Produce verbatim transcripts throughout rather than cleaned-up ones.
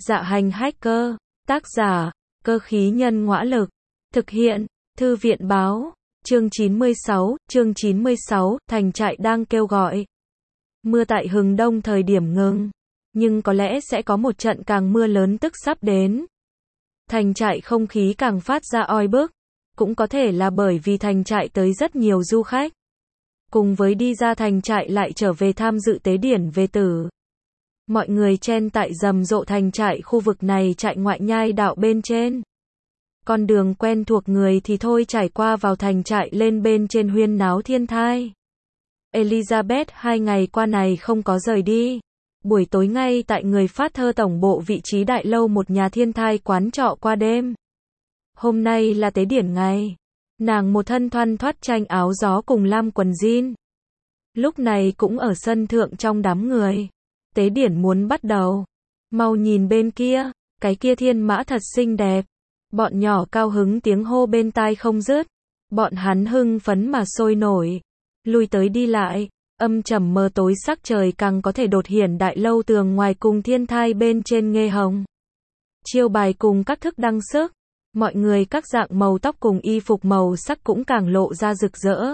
Dạ hành hacker, tác giả, cơ khí nhân ngõa lực, thực hiện, thư viện báo, chương chín mươi sáu, chương chín mươi sáu, thành trại đang kêu gọi. Mưa tại Hừng Đông thời điểm ngừng, nhưng có lẽ sẽ có một trận càng mưa lớn tức sắp đến. Thành trại không khí càng phát ra oi bức, cũng có thể là bởi vì thành trại tới rất nhiều du khách. Cùng với đi ra thành trại lại trở về tham dự tế điển về tử. Mọi người chen tại rầm rộ thành trại khu vực này trại ngoại nhai đạo bên trên. Con đường quen thuộc người thì thôi trải qua vào thành trại lên bên trên huyên náo thiên thai. Elizabeth hai ngày qua này không có rời đi. Buổi tối ngay tại người phát thơ tổng bộ vị trí đại lâu một nhà thiên thai quán trọ qua đêm. Hôm nay là tế điển ngày. Nàng một thân thoăn thoắt tranh áo gió cùng lam quần jean. Lúc này cũng ở sân thượng trong đám người. Tế điển muốn bắt đầu. Mau nhìn bên kia, cái kia thiên mã thật xinh đẹp. Bọn nhỏ cao hứng tiếng hô bên tai không dứt. Bọn hắn hưng phấn mà sôi nổi. Lui tới đi lại, âm trầm mờ tối sắc trời càng có thể đột hiển đại lâu tường ngoài cùng thiên thai bên trên nghê hồng. Chiêu bài cùng các thức đăng sức. Mọi người các dạng màu tóc cùng y phục màu sắc cũng càng lộ ra rực rỡ.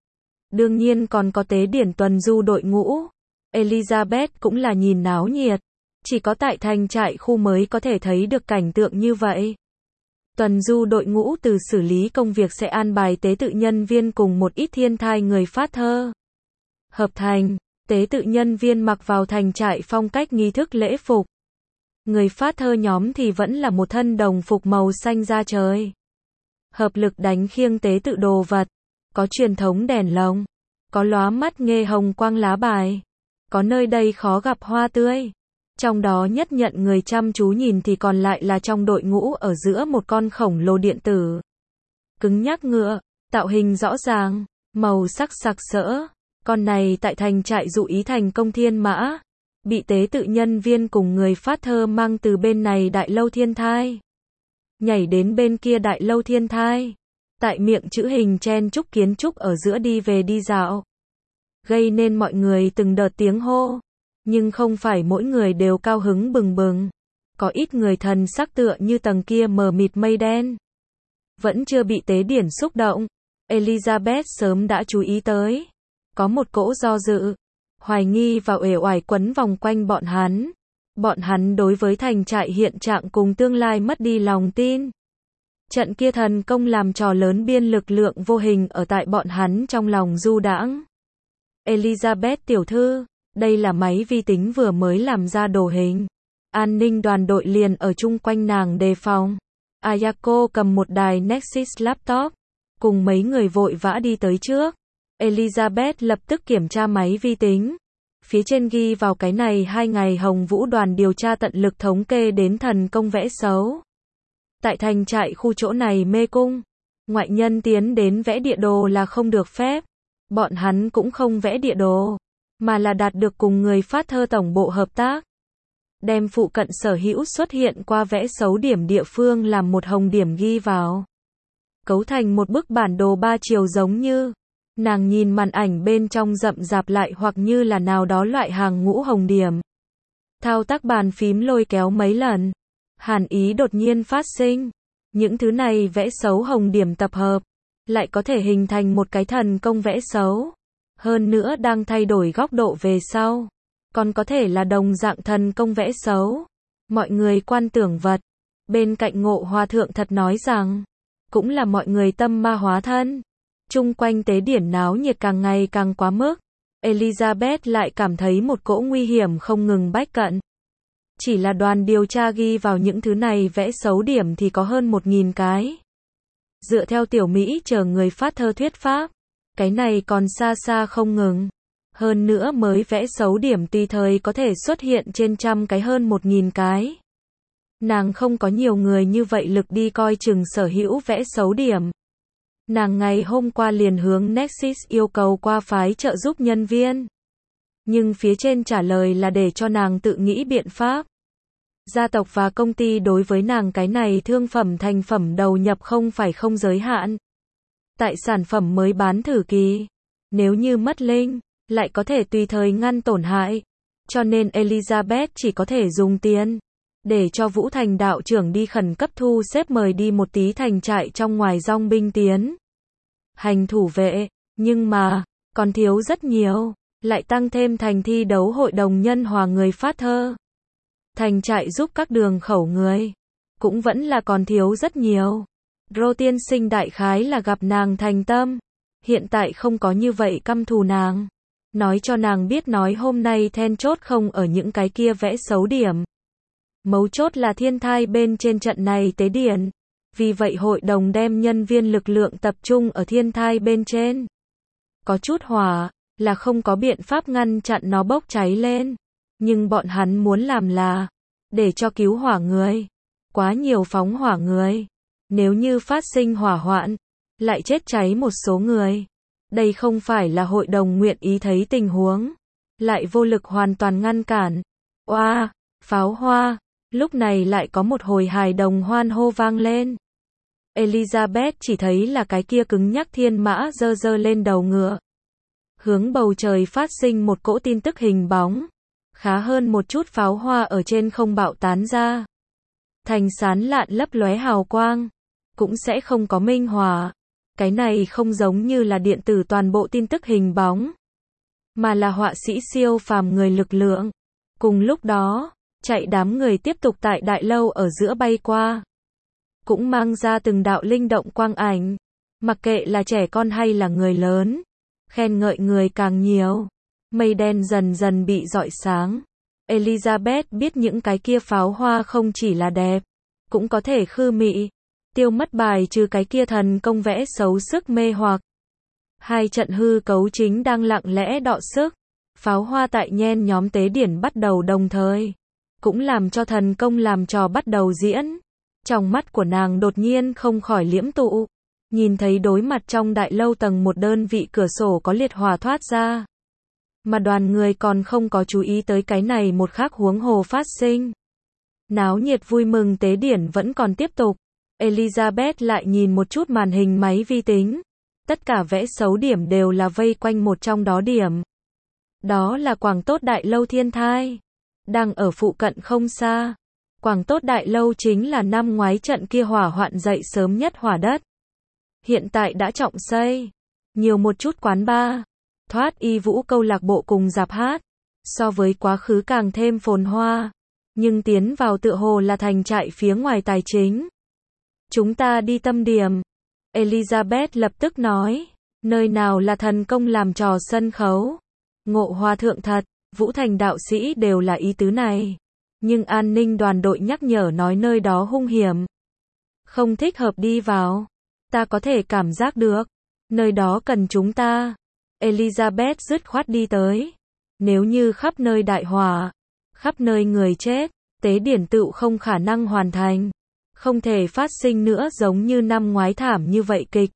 Đương nhiên còn có tế điển tuần du đội ngũ. Elizabeth cũng là nhìn náo nhiệt. Chỉ có tại thành trại khu mới có thể thấy được cảnh tượng như vậy. Tuần du đội ngũ từ xử lý công việc sẽ an bài tế tự nhân viên cùng một ít thiên thai người phát thơ. Hợp thành, tế tự nhân viên mặc vào thành trại phong cách nghi thức lễ phục. Người phát thơ nhóm thì vẫn là một thân đồng phục màu xanh da trời. Hợp lực đánh khiêng tế tự đồ vật. Có truyền thống đèn lồng. Có lóa mắt nghê hồng quang lá bài. Có nơi đây khó gặp hoa tươi. Trong đó nhất nhận người chăm chú nhìn thì còn lại là trong đội ngũ ở giữa một con khổng lồ điện tử. Cứng nhắc ngựa, tạo hình rõ ràng, màu sắc sặc sỡ. Con này tại thành trại dụ ý thành công thiên mã. Bị tế tự nhân viên cùng người phát thơ mang từ bên này đại lâu thiên thai. Nhảy đến bên kia đại lâu thiên thai. Tại miệng chữ hình chen chúc kiến trúc ở giữa đi về đi dạo. Gây nên mọi người từng đợt tiếng hô. Nhưng không phải mỗi người đều cao hứng bừng bừng. Có ít người thần sắc tựa như tầng kia mờ mịt mây đen. Vẫn chưa bị tế điển xúc động. Elizabeth sớm đã chú ý tới. Có một cỗ do dự, hoài nghi và uể oải quấn vòng quanh bọn hắn. Bọn hắn đối với thành trại hiện trạng cùng tương lai mất đi lòng tin. Trận kia thần công làm trò lớn biên lực lượng vô hình ở tại bọn hắn trong lòng du đãng. Elizabeth tiểu thư, đây là máy vi tính vừa mới làm ra đồ hình. An ninh đoàn đội liền ở chung quanh nàng đề phòng. Ayako cầm một đài Nexus laptop, cùng mấy người vội vã đi tới trước. Elizabeth lập tức kiểm tra máy vi tính. Phía trên ghi vào cái này hai ngày Hồng Vũ đoàn điều tra tận lực thống kê đến thần công vẽ xấu. Tại thành trại khu chỗ này mê cung. Ngoại nhân tiến đến vẽ địa đồ là không được phép. Bọn hắn cũng không vẽ địa đồ, mà là đạt được cùng người phát thơ tổng bộ hợp tác. Đem phụ cận sở hữu xuất hiện qua vẽ xấu điểm địa phương làm một hồng điểm ghi vào. Cấu thành một bức bản đồ ba chiều giống như. Nàng nhìn màn ảnh bên trong rậm rạp lại hoặc như là nào đó loại hàng ngũ hồng điểm. Thao tác bàn phím lôi kéo mấy lần. Hàn ý đột nhiên phát sinh. Những thứ này vẽ xấu hồng điểm tập hợp. Lại có thể hình thành một cái thần công vẽ xấu. Hơn nữa đang thay đổi góc độ về sau. Còn có thể là đồng dạng thần công vẽ xấu. Mọi người quan tưởng vật. Bên cạnh Ngộ Hòa Thượng thật nói rằng. Cũng là mọi người tâm ma hóa thân. Chung quanh tế điển náo nhiệt càng ngày càng quá mức. Elizabeth lại cảm thấy một cỗ nguy hiểm không ngừng bách cận. Chỉ là đoàn điều tra ghi vào những thứ này vẽ xấu điểm thì có hơn một nghìn cái. Dựa theo tiểu Mỹ chờ người phát thơ thuyết pháp. Cái này còn xa xa không ngừng. Hơn nữa mới vẽ xấu điểm tùy thời có thể xuất hiện trên trăm cái hơn một nghìn cái. Nàng không có nhiều người như vậy lực đi coi chừng sở hữu vẽ xấu điểm. Nàng ngày hôm qua liền hướng Nexus yêu cầu qua phái trợ giúp nhân viên. Nhưng phía trên trả lời là để cho nàng tự nghĩ biện pháp. Gia tộc và công ty đối với nàng cái này thương phẩm thành phẩm đầu nhập không phải không giới hạn. Tại sản phẩm mới bán thử kỳ. Nếu như mất linh, lại có thể tùy thời ngăn tổn hại. Cho nên Elizabeth chỉ có thể dùng tiền. để cho Vũ Thành đạo trưởng đi khẩn cấp thu xếp mời đi một tí thành trại trong ngoài dòng binh tiến hành thủ vệ, nhưng mà, còn thiếu rất nhiều, lại tăng thêm thành thi đấu hội đồng nhân hòa người phát thơ. Thành trại giúp các đường khẩu người, cũng vẫn là còn thiếu rất nhiều. Rô tiên sinh đại khái là gặp nàng thành tâm, hiện tại không có như vậy căm thù nàng. Nói cho nàng biết nói hôm nay then chốt không ở những cái kia vẽ xấu điểm. Mấu chốt là thiên thai bên trên trận này tế điển. Vì vậy hội đồng đem nhân viên lực lượng tập trung ở thiên thai bên trên. Có chút hỏa, là không có biện pháp ngăn chặn nó bốc cháy lên. Nhưng bọn hắn muốn làm là, để cho cứu hỏa người. Quá nhiều phóng hỏa người. Nếu như phát sinh hỏa hoạn, lại chết cháy một số người. Đây không phải là hội đồng nguyện ý thấy tình huống. Lại vô lực hoàn toàn ngăn cản. Oa, wow, pháo hoa. Lúc này lại có một hồi hài đồng hoan hô vang lên. Elizabeth chỉ thấy là cái kia cứng nhắc thiên mã dơ dơ lên đầu ngựa. Hướng bầu trời phát sinh một cỗ tin tức hình bóng. Khá hơn một chút pháo hoa ở trên không bạo tán ra. Thành sán lạn lấp lóe hào quang. Cũng sẽ không có minh hỏa. Cái này không giống như là điện tử toàn bộ tin tức hình bóng. Mà là họa sĩ siêu phàm người lực lượng. Cùng lúc đó, chạy đám người tiếp tục tại đại lâu ở giữa bay qua. Cũng mang ra từng đạo linh động quang ảnh. Mặc kệ là trẻ con hay là người lớn. Khen ngợi người càng nhiều. Mây đen dần dần bị rọi sáng. Elizabeth biết những cái kia pháo hoa không chỉ là đẹp. Cũng có thể khư mị. Tiêu mất bài trừ cái kia thần công vẽ xấu sức mê hoặc. Hai trận hư cấu chính đang lặng lẽ đọ sức. Pháo hoa tại nhen nhóm tế điển bắt đầu đồng thời. Cũng làm cho thần công làm trò bắt đầu diễn. Trong mắt của nàng đột nhiên không khỏi liễm tụ. Nhìn thấy đối mặt trong đại lâu tầng một đơn vị cửa sổ có liệt hỏa thoát ra. Mà đoàn người còn không có chú ý tới cái này một khác huống hồ phát sinh. Náo nhiệt vui mừng tế điển vẫn còn tiếp tục. Elizabeth lại nhìn một chút màn hình máy vi tính. Tất cả vẽ xấu điểm đều là vây quanh một trong đó điểm. Đó là Quảng Tốt Đại Lâu Thiên Thai. Đang ở phụ cận không xa. Quảng Tốt Đại Lâu chính là năm ngoái trận kia hỏa hoạn dậy sớm nhất hỏa đất. Hiện tại đã trọng xây. Nhiều một chút quán bar. Thoát y vũ câu lạc bộ cùng rạp hát. So với quá khứ càng thêm phồn hoa. Nhưng tiến vào tựa hồ là thành trại phía ngoài tài chính. Chúng ta đi tâm điểm. Elizabeth lập tức nói. Nơi nào là thần công làm trò sân khấu. Ngộ hòa thượng thật. Vũ Thành đạo sĩ đều là ý tứ này. Nhưng an ninh đoàn đội nhắc nhở nói nơi đó hung hiểm. Không thích hợp đi vào. Ta có thể cảm giác được. Nơi đó cần chúng ta. Elizabeth dứt khoát đi tới. Nếu như khắp nơi đại hỏa. Khắp nơi người chết. Tế điển tựu không khả năng hoàn thành. Không thể phát sinh nữa giống như năm ngoái thảm như vậy kịch.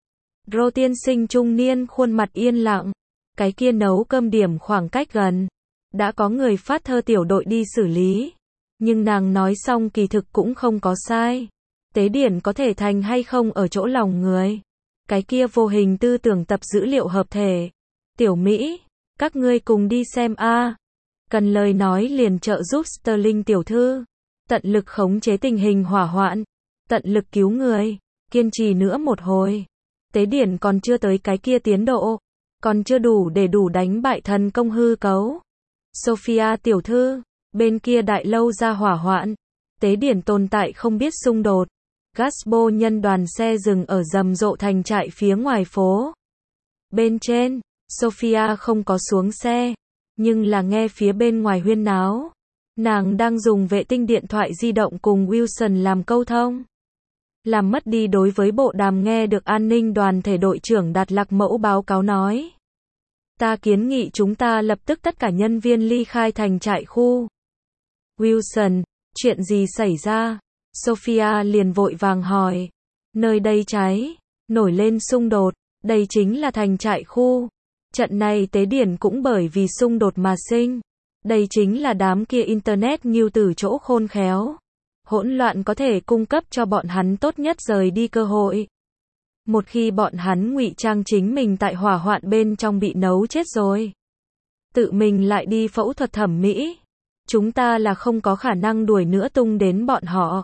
Rô tiên sinh trung niên khuôn mặt yên lặng. Cái kia nấu cơm điểm khoảng cách gần. Đã có người phát thơ tiểu đội đi xử lý. Nhưng nàng nói xong kỳ thực cũng không có sai. Tế điển có thể thành hay không ở chỗ lòng người. Cái kia vô hình tư tưởng tập dữ liệu hợp thể. Tiểu Mỹ, các ngươi cùng đi xem a. Cần lời nói liền trợ giúp Sterling tiểu thư. Tận lực khống chế tình hình hỏa hoạn. Tận lực cứu người. Kiên trì nữa một hồi. Tế điển còn chưa tới cái kia tiến độ. Còn chưa đủ để đủ đánh bại thần công hư cấu. Sophia tiểu thư. Bên kia đại lâu ra hỏa hoạn. Tế điển tồn tại không biết xung đột. Gasbo nhân đoàn xe dừng ở rầm rộ thành trại phía ngoài phố. Bên trên, Sophia không có xuống xe. Nhưng là nghe phía bên ngoài huyên náo. Nàng đang dùng vệ tinh điện thoại di động cùng Wilson làm câu thông. Làm mất đi đối với bộ đàm nghe được an ninh đoàn thể đội trưởng Đạt Lạc Mẫu báo cáo nói. Ta kiến nghị chúng ta lập tức tất cả nhân viên ly khai thành trại khu. Wilson, chuyện gì xảy ra? Sophia liền vội vàng hỏi. Nơi đây cháy, nổi lên xung đột, đây chính là thành trại khu. Trận này tế điển cũng bởi vì xung đột mà sinh. Đây chính là đám kia internet nghiêu từ chỗ khôn khéo. Hỗn loạn có thể cung cấp cho bọn hắn tốt nhất rời đi cơ hội. Một khi bọn hắn ngụy trang chính mình tại hỏa hoạn bên trong bị nấu chết rồi. Tự mình lại đi phẫu thuật thẩm mỹ. Chúng ta là không có khả năng đuổi nữa tung đến bọn họ.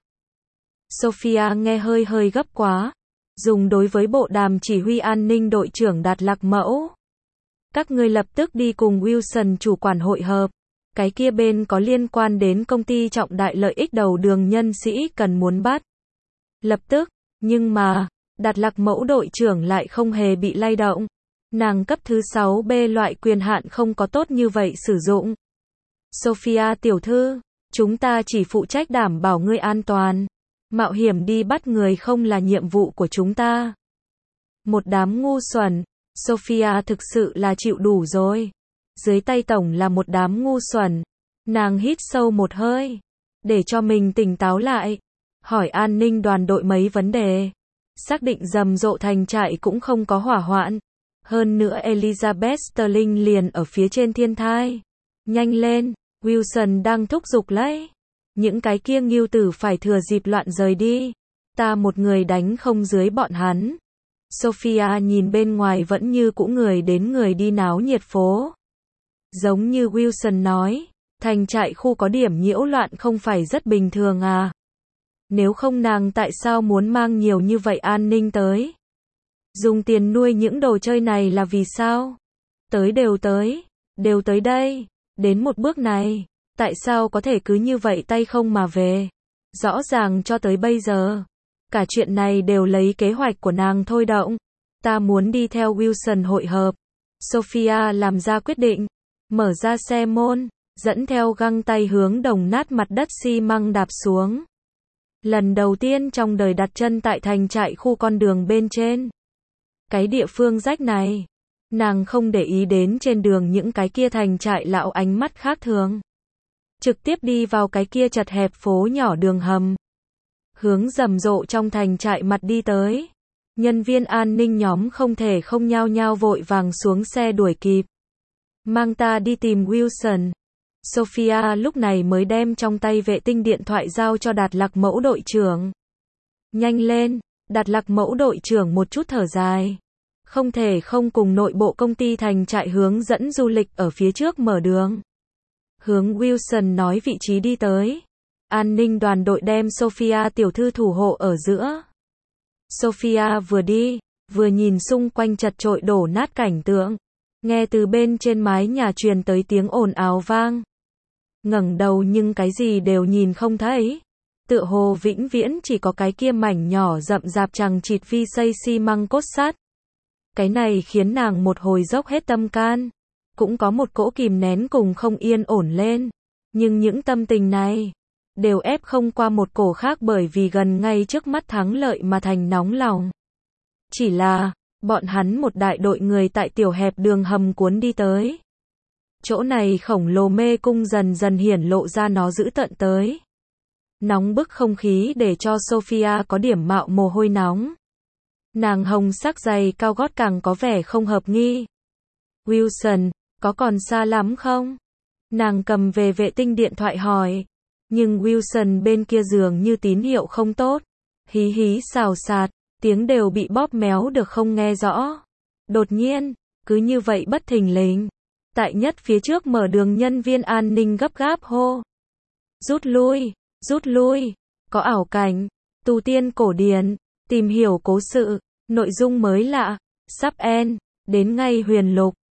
Sophia nghe hơi hơi gấp quá. Dùng đối với bộ đàm chỉ huy an ninh đội trưởng Đạt Lạc Mẫu. Các ngươi lập tức đi cùng Wilson chủ quản hội hợp. Cái kia bên có liên quan đến công ty trọng đại lợi ích đầu đường nhân sĩ cần muốn bắt. Lập tức, nhưng mà, Đạt Lạc Mẫu đội trưởng lại không hề bị lay động. Nàng cấp thứ sáu B loại quyền hạn không có tốt như vậy sử dụng. Sophia tiểu thư, chúng ta chỉ phụ trách đảm bảo ngươi an toàn. Mạo hiểm đi bắt người không là nhiệm vụ của chúng ta. Một đám ngu xuẩn, Sophia thực sự là chịu đủ rồi. Dưới tay tổng là một đám ngu xuẩn. Nàng hít sâu một hơi, để cho mình tỉnh táo lại. Hỏi an ninh đoàn đội mấy vấn đề. Xác định rầm rộ thành trại cũng không có hỏa hoạn. Hơn nữa Elizabeth Sterling liền ở phía trên thiên thai. Nhanh lên, Wilson đang thúc giục lấy. Những cái kia ngưu tử phải thừa dịp loạn rời đi. Ta một người đánh không dưới bọn hắn. Sophia nhìn bên ngoài vẫn như cũ người đến người đi náo nhiệt phố. Giống như Wilson nói, thành trại khu có điểm nhiễu loạn không phải rất bình thường à. Nếu không nàng tại sao muốn mang nhiều như vậy an ninh tới? Dùng tiền nuôi những đồ chơi này là vì sao? Tới đều tới, đều tới đây, đến một bước này, tại sao có thể cứ như vậy tay không mà về? Rõ ràng cho tới bây giờ, cả chuyện này đều lấy kế hoạch của nàng thôi động. Ta muốn đi theo Wilson hội hợp. Sophia làm ra quyết định, mở ra xe môn, dẫn theo găng tay hướng đồng nát mặt đất xi măng đạp xuống. Lần đầu tiên trong đời đặt chân tại thành trại khu con đường bên trên. Cái địa phương rách này, nàng không để ý đến trên đường những cái kia thành trại lão ánh mắt khác thường. Trực tiếp đi vào cái kia chật hẹp phố nhỏ đường hầm. Hướng rầm rộ trong thành trại mặt đi tới. Nhân viên an ninh nhóm không thể không nhao nhao vội vàng xuống xe đuổi kịp. Mang ta đi tìm Wilson. Sophia lúc này mới đem trong tay vệ tinh điện thoại giao cho Đạt Lạc Mẫu đội trưởng. Nhanh lên, Đạt Lạc Mẫu đội trưởng một chút thở dài. Không thể không cùng nội bộ công ty thành trại hướng dẫn du lịch ở phía trước mở đường. Hướng Wilson nói vị trí đi tới. An ninh đoàn đội đem Sophia tiểu thư thủ hộ ở giữa. Sophia vừa đi, vừa nhìn xung quanh chật chội đổ nát cảnh tượng. Nghe từ bên trên mái nhà truyền tới tiếng ồn ào vang. Ngẩng đầu nhưng cái gì đều nhìn không thấy. Tựa hồ vĩnh viễn chỉ có cái kia mảnh nhỏ rậm rạp chằng chịt vi xây xi măng cốt sắt. Cái này khiến nàng một hồi dốc hết tâm can. Cũng có một cỗ kìm nén cùng không yên ổn lên. Nhưng những tâm tình này đều ép không qua một cổ khác bởi vì gần ngay trước mắt thắng lợi mà thành nóng lòng. Chỉ là, bọn hắn một đại đội người tại tiểu hẹp đường hầm cuốn đi tới. Chỗ này khổng lồ mê cung dần dần hiển lộ ra nó dữ tợn tới. Nóng bức không khí để cho Sophia có điểm mạo mồ hôi nóng. Nàng hồng sắc giày cao gót càng có vẻ không hợp nghi. Wilson, có còn xa lắm không? Nàng cầm về vệ tinh điện thoại hỏi. Nhưng Wilson bên kia dường như tín hiệu không tốt. Hí hí xào xạc, tiếng đều bị bóp méo được không nghe rõ. Đột nhiên, cứ như vậy bất thình lình. Tại nhất phía trước mở đường nhân viên an ninh gấp gáp hô. Rút lui, rút lui, có ảo cảnh, tu tiên cổ điển, tìm hiểu cố sự, nội dung mới lạ, sắp end, đến ngay huyền lục.